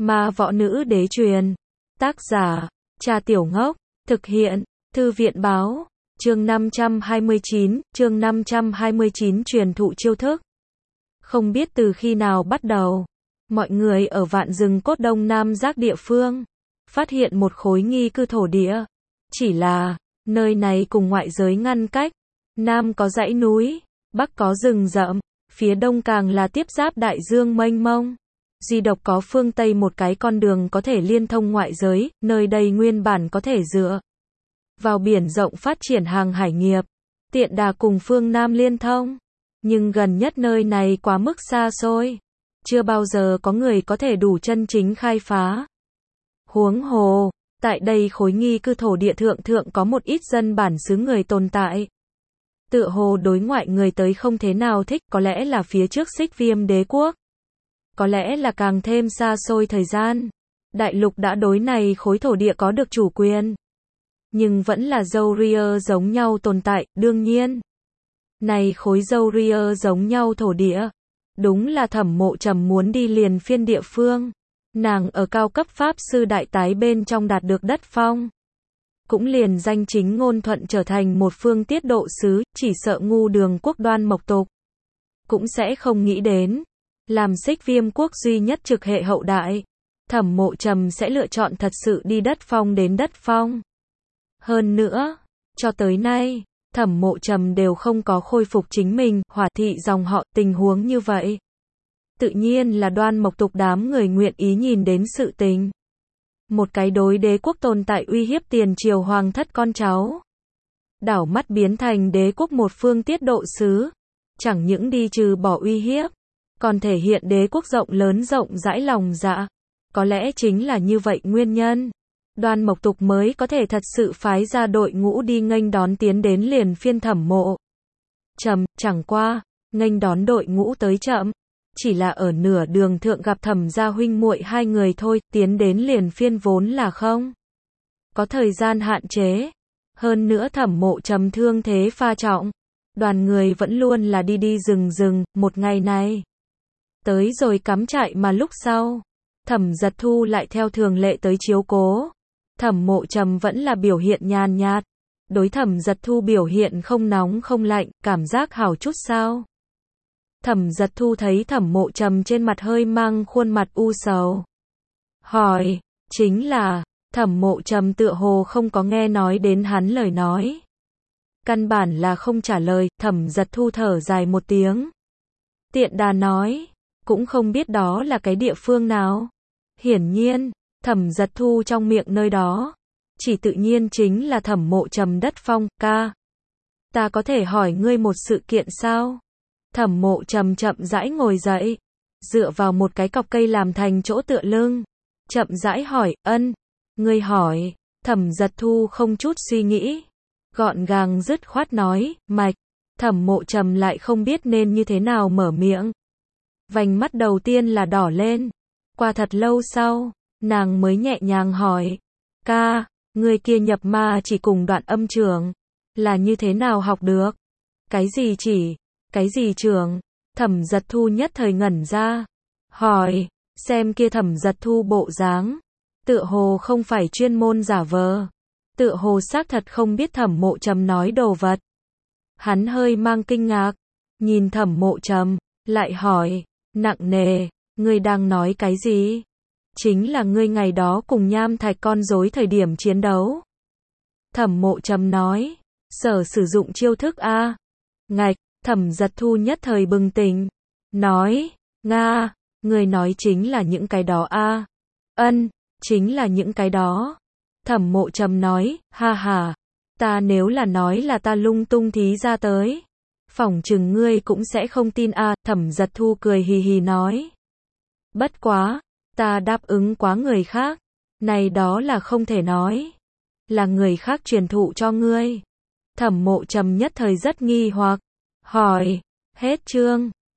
Ma võ nữ đế truyền. Tác giả, Trà Tiểu Ngốc. Thực hiện, Thư viện báo. Chương 529 truyền thụ chiêu thức. Không biết từ khi nào bắt đầu, mọi người ở vạn rừng cốt đông nam giác địa phương, phát hiện một khối nghi cư thổ địa. Chỉ là, nơi này cùng ngoại giới ngăn cách. Nam có dãy núi, Bắc có rừng rậm, phía đông càng là tiếp giáp đại dương mênh mông. Duy độc có phương Tây một cái con đường có thể liên thông ngoại giới, nơi đây nguyên bản có thể dựa vào biển rộng phát triển hàng hải nghiệp, tiện đà cùng phương Nam liên thông. Nhưng gần nhất nơi này quá mức xa xôi, chưa bao giờ có người có thể đủ chân chính khai phá. Huống hồ, tại đây khối nghi cư thổ địa thượng có một ít dân bản xứ người tồn tại. Tựa hồ đối ngoại người tới không thế nào thích, có lẽ là phía trước Xích Viêm đế quốc. Có lẽ là càng thêm xa xôi thời gian. Đại lục đã đối này khối thổ địa có được chủ quyền. Nhưng vẫn là dâu ria giống nhau tồn tại, đương nhiên. Này khối dâu ria giống nhau thổ địa. Đúng là Thẩm Mộ Trầm muốn đi liền phiên địa phương. Nàng ở cao cấp pháp sư đại tái bên trong đạt được đất phong. Cũng liền danh chính ngôn thuận trở thành một phương tiết độ sứ, chỉ sợ ngu đường quốc Đoan Mộc tục cũng sẽ không nghĩ đến. Làm Xích Viêm quốc duy nhất trực hệ hậu đại, Thẩm Mộ Trầm sẽ lựa chọn thật sự đi đất phong đến đất phong. Hơn nữa, cho tới nay, Thẩm Mộ Trầm đều không có khôi phục chính mình, Hỏa thị dòng họ, tình huống như vậy. Tự nhiên là Đoan Mộc tục đám người nguyện ý nhìn đến sự tình. Một cái đối đế quốc tồn tại uy hiếp tiền triều hoàng thất con cháu. Đảo mắt biến thành đế quốc một phương tiết độ sứ. Chẳng những đi trừ bỏ uy hiếp, còn thể hiện đế quốc rộng lớn rộng rãi lòng dạ. Có lẽ chính là như vậy nguyên nhân. Đoan Mộc tục mới có thể thật sự phái ra đội ngũ đi nghênh đón tiến đến liền phiên Thẩm Mộ Trầm, chẳng qua, nghênh đón đội ngũ tới chậm. Chỉ là ở nửa đường thượng gặp Thẩm gia huynh muội hai người thôi, tiến đến liền phiên vốn là không có thời gian hạn chế. Hơn nữa Thẩm Mộ Trầm thương thế pha trọng. Đoàn người vẫn luôn là đi rừng, một ngày này. Tới rồi cắm trại mà lúc sau, Thẩm Giật Thu lại theo thường lệ tới chiếu cố. Thẩm Mộ Trầm vẫn là biểu hiện nhàn nhạt. Đối Thẩm Giật Thu biểu hiện không nóng không lạnh, cảm giác hảo chút sao. Thẩm Giật Thu thấy Thẩm Mộ Trầm trên mặt hơi mang khuôn mặt u sầu. Hỏi, chính là, Thẩm Mộ Trầm tựa hồ không có nghe nói đến hắn lời nói. Căn bản là không trả lời, Thẩm Giật Thu thở dài một tiếng. Tiện đà nói, cũng không biết đó là cái địa phương nào. Hiển nhiên, Thẩm Giật Thu trong miệng nơi đó, chỉ tự nhiên chính là Thẩm Mộ Trầm đất phong, ca. Ta có thể hỏi ngươi một sự kiện sao? Thẩm Mộ Trầm chậm rãi ngồi dậy, dựa vào một cái cọc cây làm thành chỗ tựa lưng. Chậm rãi hỏi, ân, ngươi hỏi. Thẩm Giật Thu không chút suy nghĩ, gọn gàng dứt khoát nói, mạch. Thẩm Mộ Trầm lại không biết nên như thế nào mở miệng. Vành mắt đầu tiên là đỏ lên. Qua thật lâu sau, nàng mới nhẹ nhàng hỏi, ca, người kia nhập ma chỉ cùng đoạn âm trường, là như thế nào học được? Cái gì chỉ? Cái gì trường? Thẩm Giật Thu nhất thời ngẩn ra. Hỏi, xem kia Thẩm Giật Thu bộ dáng, tựa hồ không phải chuyên môn giả vờ. Tựa hồ xác thật không biết Thẩm Mộ Trầm nói đồ vật. Hắn hơi mang kinh ngạc, nhìn Thẩm Mộ Trầm, lại hỏi, nặng nề, ngươi đang nói cái gì? Chính là ngươi ngày đó cùng Nham Thạch con rối thời điểm chiến đấu. Thẩm Mộ Trầm nói, sở sử dụng chiêu thức a. Ngạch, Thẩm Giật Thu nhất thời bừng tỉnh, nói, nga, ngươi nói chính là những cái đó a. Ân, chính là những cái đó. Thẩm Mộ Trầm nói, ha ha, ta nếu là nói là ta lung tung thí ra tới, phỏng chừng ngươi cũng sẽ không tin a. Thẩm Giật Thu cười hì hì nói, bất quá, ta đáp ứng quá người khác, này đó là không thể nói, là người khác truyền thụ cho ngươi. Thẩm Mộ Trầm nhất thời rất nghi hoặc, hỏi, hết chương.